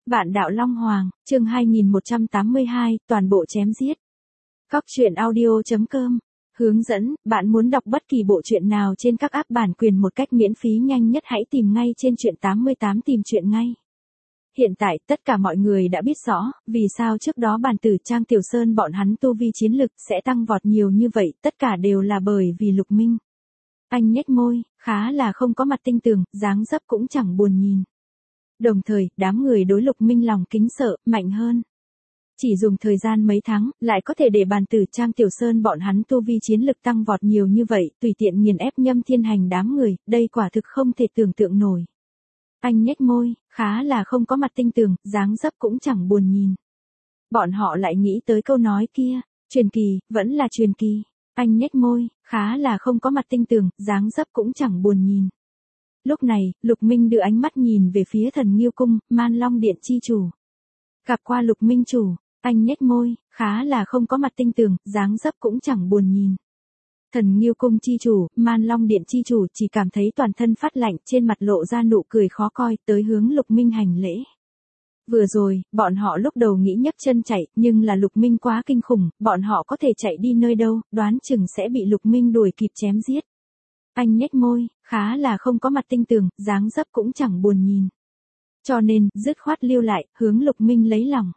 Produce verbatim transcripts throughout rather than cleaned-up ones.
Vạn đạo Long Hoàng, chương hai nghìn một trăm tám mươi hai, toàn bộ chém giết. Cóc truyện audio chấm com. Hướng dẫn, bạn muốn đọc bất kỳ bộ truyện nào trên các app bản quyền một cách miễn phí nhanh nhất hãy tìm ngay trên truyện tám mươi tám tìm truyện ngay. Hiện tại, tất cả mọi người đã biết rõ, vì sao trước đó bản tử Trang Tiểu Sơn bọn hắn tu vi chiến lực sẽ tăng vọt nhiều như vậy, tất cả đều là bởi vì Lục Minh. Anh nhếch môi, khá là không có mặt tinh tường, dáng dấp cũng chẳng buồn nhìn. Đồng thời, đám người đối Lục Minh lòng kính sợ, mạnh hơn. Chỉ dùng thời gian mấy tháng, lại có thể để bàn tử Trang Tiểu Sơn bọn hắn tu vi chiến lực tăng vọt nhiều như vậy, tùy tiện nghiền ép Nhâm Thiên Hành đám người, đây quả thực không thể tưởng tượng nổi. Anh nhếch môi, khá là không có mặt tinh tường, dáng dấp cũng chẳng buồn nhìn. Bọn họ lại nghĩ tới câu nói kia, truyền kỳ, vẫn là truyền kỳ. Anh nhếch môi, khá là không có mặt tinh tường, dáng dấp cũng chẳng buồn nhìn. Lúc này, Lục Minh đưa ánh mắt nhìn về phía Thần Nghiêu Cung, Man Long Điện chi chủ. Gặp qua Lục Minh chủ, anh nhếch môi, khá là không có mặt tinh tường, dáng dấp cũng chẳng buồn nhìn. Thần Nghiêu Cung chi chủ, Man Long Điện chi chủ chỉ cảm thấy toàn thân phát lạnh, trên mặt lộ ra nụ cười khó coi, tới hướng Lục Minh hành lễ. Vừa rồi, bọn họ lúc đầu nghĩ nhấc chân chạy, nhưng là Lục Minh quá kinh khủng, bọn họ có thể chạy đi nơi đâu, đoán chừng sẽ bị Lục Minh đuổi kịp chém giết. Anh nhếch môi, khá là không có mặt tinh tường, dáng dấp cũng chẳng buồn nhìn. Cho nên, dứt khoát lưu lại, hướng Lục Minh lấy lòng.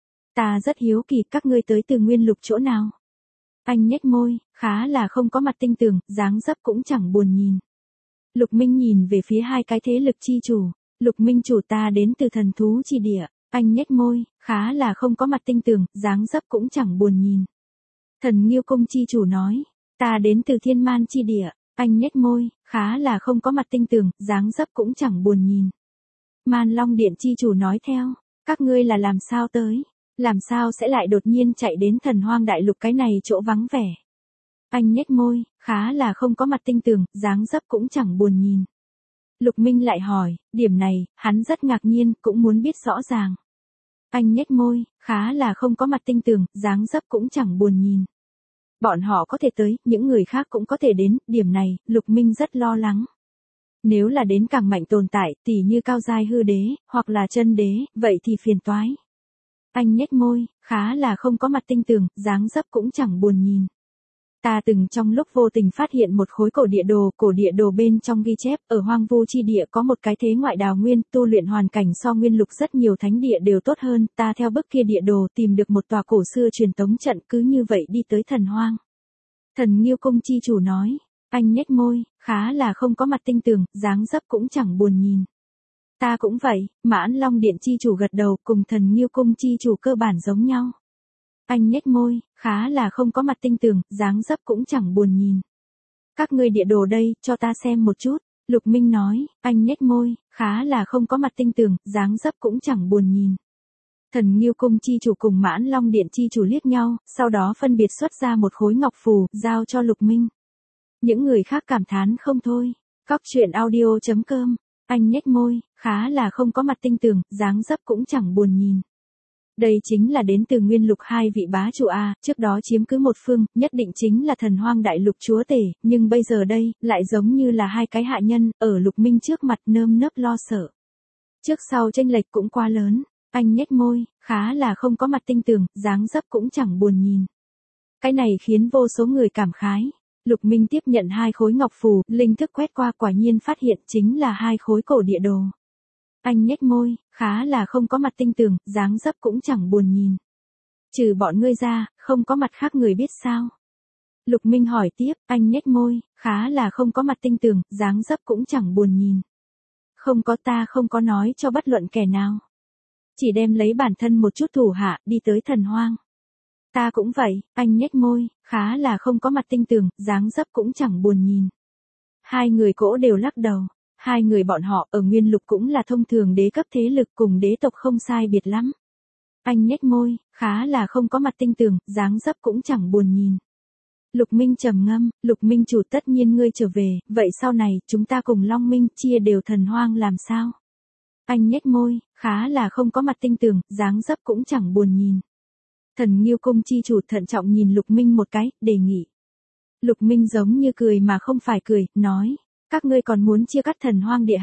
Ta rất hiếu kỳ các ngươi tới từ Nguyên Lục chỗ nào. Anh nhếch môi, khá là không có mặt tinh tường, dáng dấp cũng chẳng buồn nhìn. Lục Minh nhìn về phía hai cái thế lực chi chủ. Lục Minh chủ ta đến từ Thần Thú Chi Địa. Anh nhếch môi, khá là không có mặt tinh tường, dáng dấp cũng chẳng buồn nhìn. Thần Nghiêu Cung chi chủ nói, ta đến từ Thiên Man Chi Địa. Anh nhếch môi, khá là không có mặt tinh tường, dáng dấp cũng chẳng buồn nhìn. Man Long Điện chi chủ nói theo, các ngươi là làm sao tới, làm sao sẽ lại đột nhiên chạy đến Thần Hoang Đại Lục cái này chỗ vắng vẻ. Anh nhếch môi, khá là không có mặt tinh tường, dáng dấp cũng chẳng buồn nhìn. Lục Minh lại hỏi, điểm này, hắn rất ngạc nhiên, cũng muốn biết rõ ràng. Anh nhếch môi, khá là không có mặt tinh tường, dáng dấp cũng chẳng buồn nhìn. Bọn họ có thể tới, những người khác cũng có thể đến, điểm này, Lục Minh rất lo lắng. Nếu là đến càng mạnh tồn tại, tỉ như cao giai hư đế, hoặc là chân đế, vậy thì phiền toái. Anh nhếch môi, khá là không có mặt tinh tường, dáng dấp cũng chẳng buồn nhìn. Ta từng trong lúc vô tình phát hiện một khối cổ địa đồ, cổ địa đồ bên trong ghi chép, ở Hoang Vu Chi Địa có một cái thế ngoại đào nguyên, tu luyện hoàn cảnh so Nguyên Lục rất nhiều thánh địa đều tốt hơn, ta theo bức kia địa đồ tìm được một tòa cổ xưa truyền tống trận, cứ như vậy đi tới Thần Hoang. Thần Nghiêu Cung chi chủ nói, anh nhếch môi, khá là không có mặt tinh tường, dáng dấp cũng chẳng buồn nhìn. Ta cũng vậy, Mãn Long Điện chi chủ gật đầu, cùng Thần Nghiêu Cung chi chủ cơ bản giống nhau. Anh nhếch môi, khá là không có mặt tinh tường, dáng dấp cũng chẳng buồn nhìn. Các ngươi địa đồ đây, cho ta xem một chút. Lục Minh nói, anh nhếch môi, khá là không có mặt tinh tường, dáng dấp cũng chẳng buồn nhìn. Thần Nghiêu Cung chi chủ cùng Mãn Long Điện chi chủ liếc nhau, sau đó phân biệt xuất ra một khối ngọc phù, giao cho Lục Minh. Những người khác cảm thán không thôi. Cóc truyện audio chấm com. Anh nhếch môi, khá là không có mặt tinh tường, dáng dấp cũng chẳng buồn nhìn. Đây chính là đến từ Nguyên Lục hai vị bá chủ A, trước đó chiếm cứ một phương, nhất định chính là Thần Hoang Đại Lục chúa tể, nhưng bây giờ đây, lại giống như là hai cái hạ nhân, ở Lục Minh trước mặt nơm nớp lo sợ. Trước sau chênh lệch cũng quá lớn, anh nhếch môi, khá là không có mặt tinh tường, dáng dấp cũng chẳng buồn nhìn. Cái này khiến vô số người cảm khái. Lục Minh tiếp nhận hai khối ngọc phù, linh thức quét qua quả nhiên phát hiện chính là hai khối cổ địa đồ. Anh nhếch môi, khá là không có mặt tinh tường, dáng dấp cũng chẳng buồn nhìn. Trừ bọn ngươi ra, không có mặt khác người biết sao? Lục Minh hỏi tiếp, anh nhếch môi, khá là không có mặt tinh tường, dáng dấp cũng chẳng buồn nhìn. Không có, ta không có nói cho bất luận kẻ nào. Chỉ đem lấy bản thân một chút thủ hạ, đi tới Thần Hoang. Ta cũng vậy, anh nhếch môi, khá là không có mặt tinh tường, dáng dấp cũng chẳng buồn nhìn. Hai người cỗ đều lắc đầu. Hai người bọn họ ở Nguyên Lục cũng là thông thường đế cấp thế lực cùng đế tộc không sai biệt lắm. Anh nhếch môi, khá là không có mặt tinh tường, dáng dấp cũng chẳng buồn nhìn. Lục Minh trầm ngâm, Lục Minh chủ tất nhiên ngươi trở về, vậy sau này, chúng ta cùng Long Minh chia đều Thần Hoang làm sao? Anh nhếch môi, khá là không có mặt tinh tường, dáng dấp cũng chẳng buồn nhìn. Thần Nghiêu Cung chi chủ thận trọng nhìn Lục Minh một cái, đề nghị. Lục Minh giống như cười mà không phải cười, nói. Các ngươi còn muốn chia cắt Thần Hoang Địa hạt,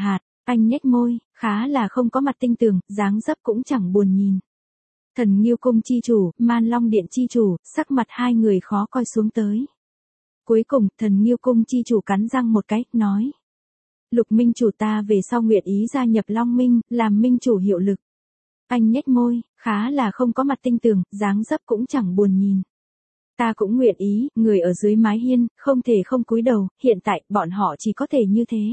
Anh nhếch môi, khá là không có mặt tinh tường, dáng dấp cũng chẳng buồn nhìn. Thần Nghiêu Cung chi chủ, Man Long Điện chi chủ, sắc mặt hai người khó coi xuống tới. Cuối cùng, thần Nghiêu Cung chi chủ cắn răng một cái, nói. Lục minh chủ ta về sau nguyện ý gia nhập Long Minh, làm minh chủ hiệu lực. Anh nhếch môi, khá là không có mặt tinh tường, dáng dấp cũng chẳng buồn nhìn. Ta cũng nguyện ý, người ở dưới mái hiên, không thể không cúi đầu, hiện tại, bọn họ chỉ có thể như thế.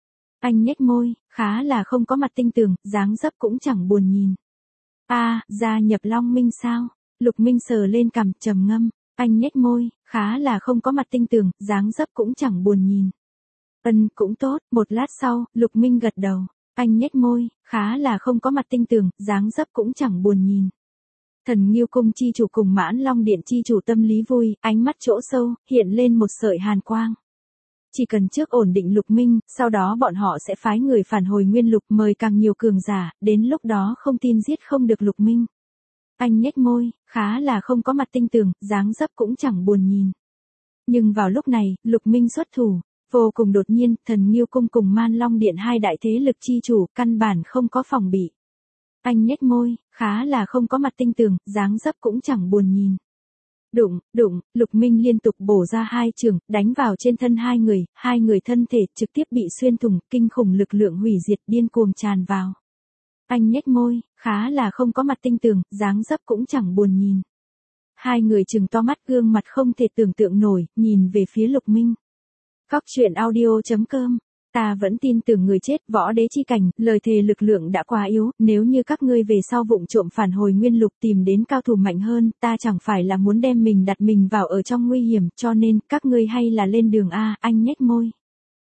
Anh nhếch môi, khá là không có mặt tinh tường, dáng dấp cũng chẳng buồn nhìn. A, à, gia nhập Long Minh sao? Lục Minh sờ lên cằm, trầm ngâm. Anh nhếch môi, khá là không có mặt tinh tường, dáng dấp cũng chẳng buồn nhìn. Ân, cũng tốt, một lát sau, Lục Minh gật đầu. Anh nhếch môi, khá là không có mặt tinh tường, dáng dấp cũng chẳng buồn nhìn. Thần Nghiêu Cung chi chủ cùng Mãn Long Điện chi chủ tâm lý vui, ánh mắt chỗ sâu, hiện lên một sợi hàn quang. Chỉ cần trước ổn định Lục Minh, sau đó bọn họ sẽ phái người phản hồi Nguyên Lục mời càng nhiều cường giả, đến lúc đó không tin giết không được Lục Minh. Anh nhếch môi, khá là không có mặt tinh tường, dáng dấp cũng chẳng buồn nhìn. Nhưng vào lúc này, Lục Minh xuất thủ, vô cùng đột nhiên, Thần Nghiêu Cung cùng Man Long Điện hai đại thế lực chi chủ, căn bản không có phòng bị. Anh nhếch môi, khá là không có mặt tinh tường, dáng dấp cũng chẳng buồn nhìn. Đụng, đụng, Lục Minh liên tục bổ ra hai chưởng, đánh vào trên thân hai người, hai người thân thể trực tiếp bị xuyên thủng, kinh khủng lực lượng hủy diệt điên cuồng tràn vào. Anh nhếch môi, khá là không có mặt tinh tường, dáng dấp cũng chẳng buồn nhìn. Hai người trừng to mắt gương mặt không thể tưởng tượng nổi, nhìn về phía Lục Minh. Góc truyện audio chấm com. Ta vẫn tin tưởng người chết võ đế chi cảnh, lời thề lực lượng đã quá yếu, nếu như các ngươi về sau vụng trộm phản hồi Nguyên Lục tìm đến cao thủ mạnh hơn, ta chẳng phải là muốn đem mình đặt mình vào ở trong nguy hiểm, cho nên, các ngươi hay là lên đường A, anh nhếch môi.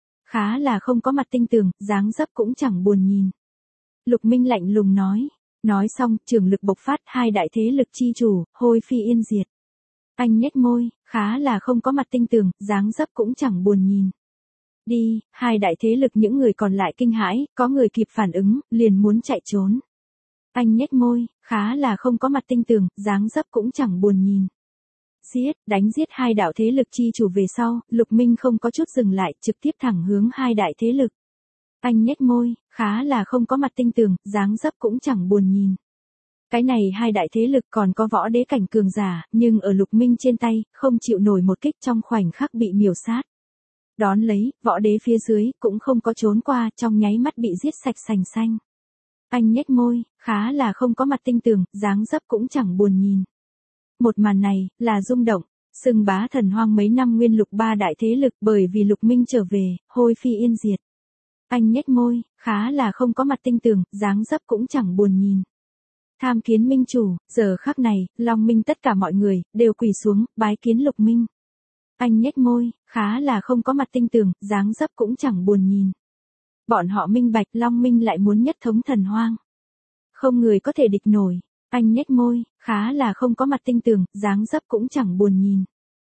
Khá là không có mặt tinh tường, dáng dấp cũng chẳng buồn nhìn. Lục Minh lạnh lùng nói. Nói xong, trường lực bộc phát hai đại thế lực chi chủ, hôi phi yên diệt. Anh nhếch môi, khá là không có mặt tinh tường, dáng dấp cũng chẳng buồn nhìn. Đi, hai đại thế lực những người còn lại kinh hãi, có người kịp phản ứng, liền muốn chạy trốn. Anh nhếch môi, khá là không có mặt tinh tường, dáng dấp cũng chẳng buồn nhìn. Giết, đánh giết hai đạo thế lực chi chủ về sau, Lục Minh không có chút dừng lại, trực tiếp thẳng hướng hai đại thế lực. Anh nhếch môi, khá là không có mặt tinh tường, dáng dấp cũng chẳng buồn nhìn. Cái này hai đại thế lực còn có võ đế cảnh cường giả, nhưng ở Lục Minh trên tay, không chịu nổi một kích trong khoảnh khắc bị miểu sát. Đón lấy, võ đế phía dưới, cũng không có trốn qua, trong nháy mắt bị giết sạch sành xanh. Anh nhếch môi, khá là không có mặt tinh tường, dáng dấp cũng chẳng buồn nhìn. Một màn này, là rung động, xưng bá thần hoang mấy năm Nguyên Lục ba đại thế lực bởi vì Lục Minh trở về, hôi phi yên diệt. Anh nhếch môi, khá là không có mặt tinh tường, dáng dấp cũng chẳng buồn nhìn. Tham kiến minh chủ, giờ khắc này, Long Minh tất cả mọi người, đều quỳ xuống, bái kiến Lục Minh. Anh nhếch môi, khá là không có mặt tinh tường, dáng dấp cũng chẳng buồn nhìn. Bọn họ minh bạch Long Minh lại muốn nhất thống thần hoang. Không người có thể địch nổi. Anh nhếch môi, khá là không có mặt tinh tường, dáng dấp cũng chẳng buồn nhìn.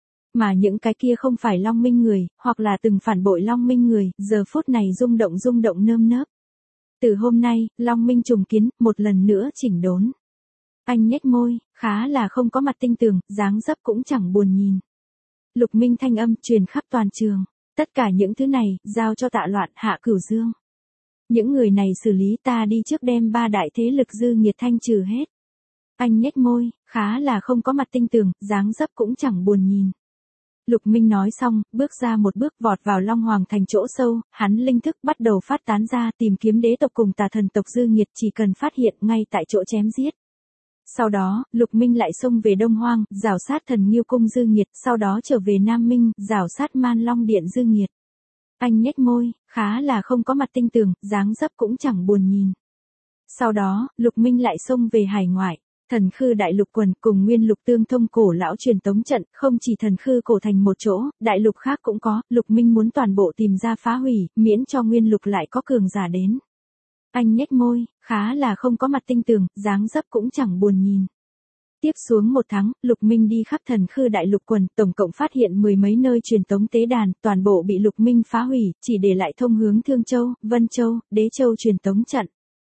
Mà những cái kia không phải Long Minh người, hoặc là từng phản bội Long Minh người, giờ phút này rung động rung động nơm nớp. Từ hôm nay, Long Minh trùng kiến, một lần nữa chỉnh đốn. Anh nhếch môi, khá là không có mặt tinh tường, dáng dấp cũng chẳng buồn nhìn. Lục Minh thanh âm truyền khắp toàn trường. Tất cả những thứ này, giao cho Tạ Loạn, Hạ Cửu Dương. Những người này xử lý, ta đi trước đem ba đại thế lực dư nghiệt thanh trừ hết. Anh nhếch môi, khá là không có mặt tinh tường, dáng dấp cũng chẳng buồn nhìn. Lục Minh nói xong, bước ra một bước vọt vào Long Hoàng thành chỗ sâu, hắn linh thức bắt đầu phát tán ra tìm kiếm đế tộc cùng tà thần tộc dư nghiệt, chỉ cần phát hiện ngay tại chỗ chém giết. Sau đó, Lục Minh lại xông về Đông Hoang, rào sát thần Nghiêu Cung dư nghiệt, sau đó trở về Nam Minh, rào sát Man Long Điện dư nghiệt. Anh nhếch môi, khá là không có mặt tinh tường, dáng dấp cũng chẳng buồn nhìn. Sau đó, Lục Minh lại xông về hải ngoại. Thần khư đại lục quần cùng nguyên lục tương thông cổ lão truyền tống trận, không chỉ thần khư cổ thành một chỗ, đại lục khác cũng có, Lục Minh muốn toàn bộ tìm ra phá hủy, miễn cho nguyên lục lại có cường giả đến. Anh nhếch môi, khá là không có mặt tinh tường, dáng dấp cũng chẳng buồn nhìn. Tiếp xuống một tháng, Lục Minh đi khắp thần khư đại lục quần, tổng cộng phát hiện mười mấy nơi truyền tống tế đàn, toàn bộ bị Lục Minh phá hủy, chỉ để lại thông hướng Thương Châu, Vân Châu, Đế Châu truyền tống trận.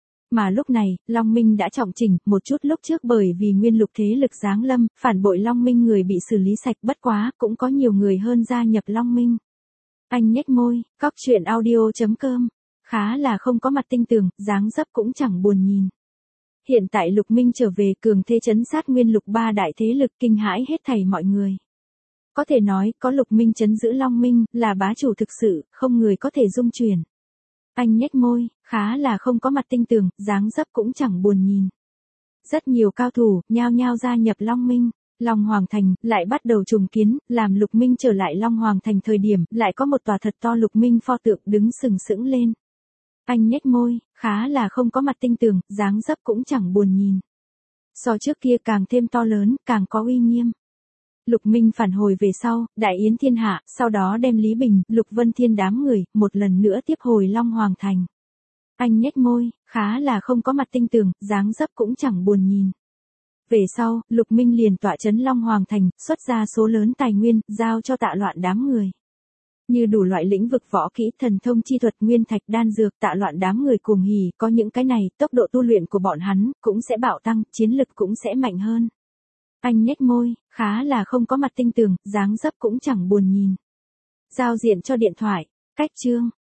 Mà lúc này, Long Minh đã trọng chỉnh, một chút lúc trước bởi vì nguyên lục thế lực giáng lâm, phản bội Long Minh người bị xử lý sạch, bất quá, cũng có nhiều người hơn gia nhập Long Minh. Anh nhếch môi, góc truyện audio chấm com khá là không có mặt tinh tường, dáng dấp cũng chẳng buồn nhìn. Hiện tại Lục Minh trở về cường thế trấn sát nguyên lục ba đại thế lực kinh hãi hết thảy mọi người. Có thể nói, có Lục Minh trấn giữ Long Minh, là bá chủ thực sự, không người có thể dung chuyển. Anh nhếch môi, khá là không có mặt tinh tường, dáng dấp cũng chẳng buồn nhìn. Rất nhiều cao thủ, nhao nhao gia nhập Long Minh. Long Hoàng Thành, lại bắt đầu trùng kiến, làm Lục Minh trở lại Long Hoàng Thành thời điểm, lại có một tòa thật to Lục Minh pho tượng đứng sừng sững lên. Anh nhếch môi, khá là không có mặt tinh tường, dáng dấp cũng chẳng buồn nhìn. So trước kia càng thêm to lớn, càng có uy nghiêm. Lục Minh phản hồi về sau, đại yến thiên hạ, sau đó đem Lý Bình, Lục Vân Thiên đám người, một lần nữa tiếp hồi Long Hoàng Thành. Anh nhếch môi, khá là không có mặt tinh tường, dáng dấp cũng chẳng buồn nhìn. Về sau, Lục Minh liền tọa trấn Long Hoàng Thành, xuất ra số lớn tài nguyên, giao cho Tạ Loạn đám người. Như đủ loại lĩnh vực võ kỹ, thần thông chi thuật, nguyên thạch, đan dược, Tạ Loạn đám người cuồng hỉ, có những cái này, tốc độ tu luyện của bọn hắn cũng sẽ bạo tăng, chiến lực cũng sẽ mạnh hơn. Anh nhếch môi, khá là không có mặt tinh tường, dáng dấp cũng chẳng buồn nhìn. Giao diện cho điện thoại, cách chương.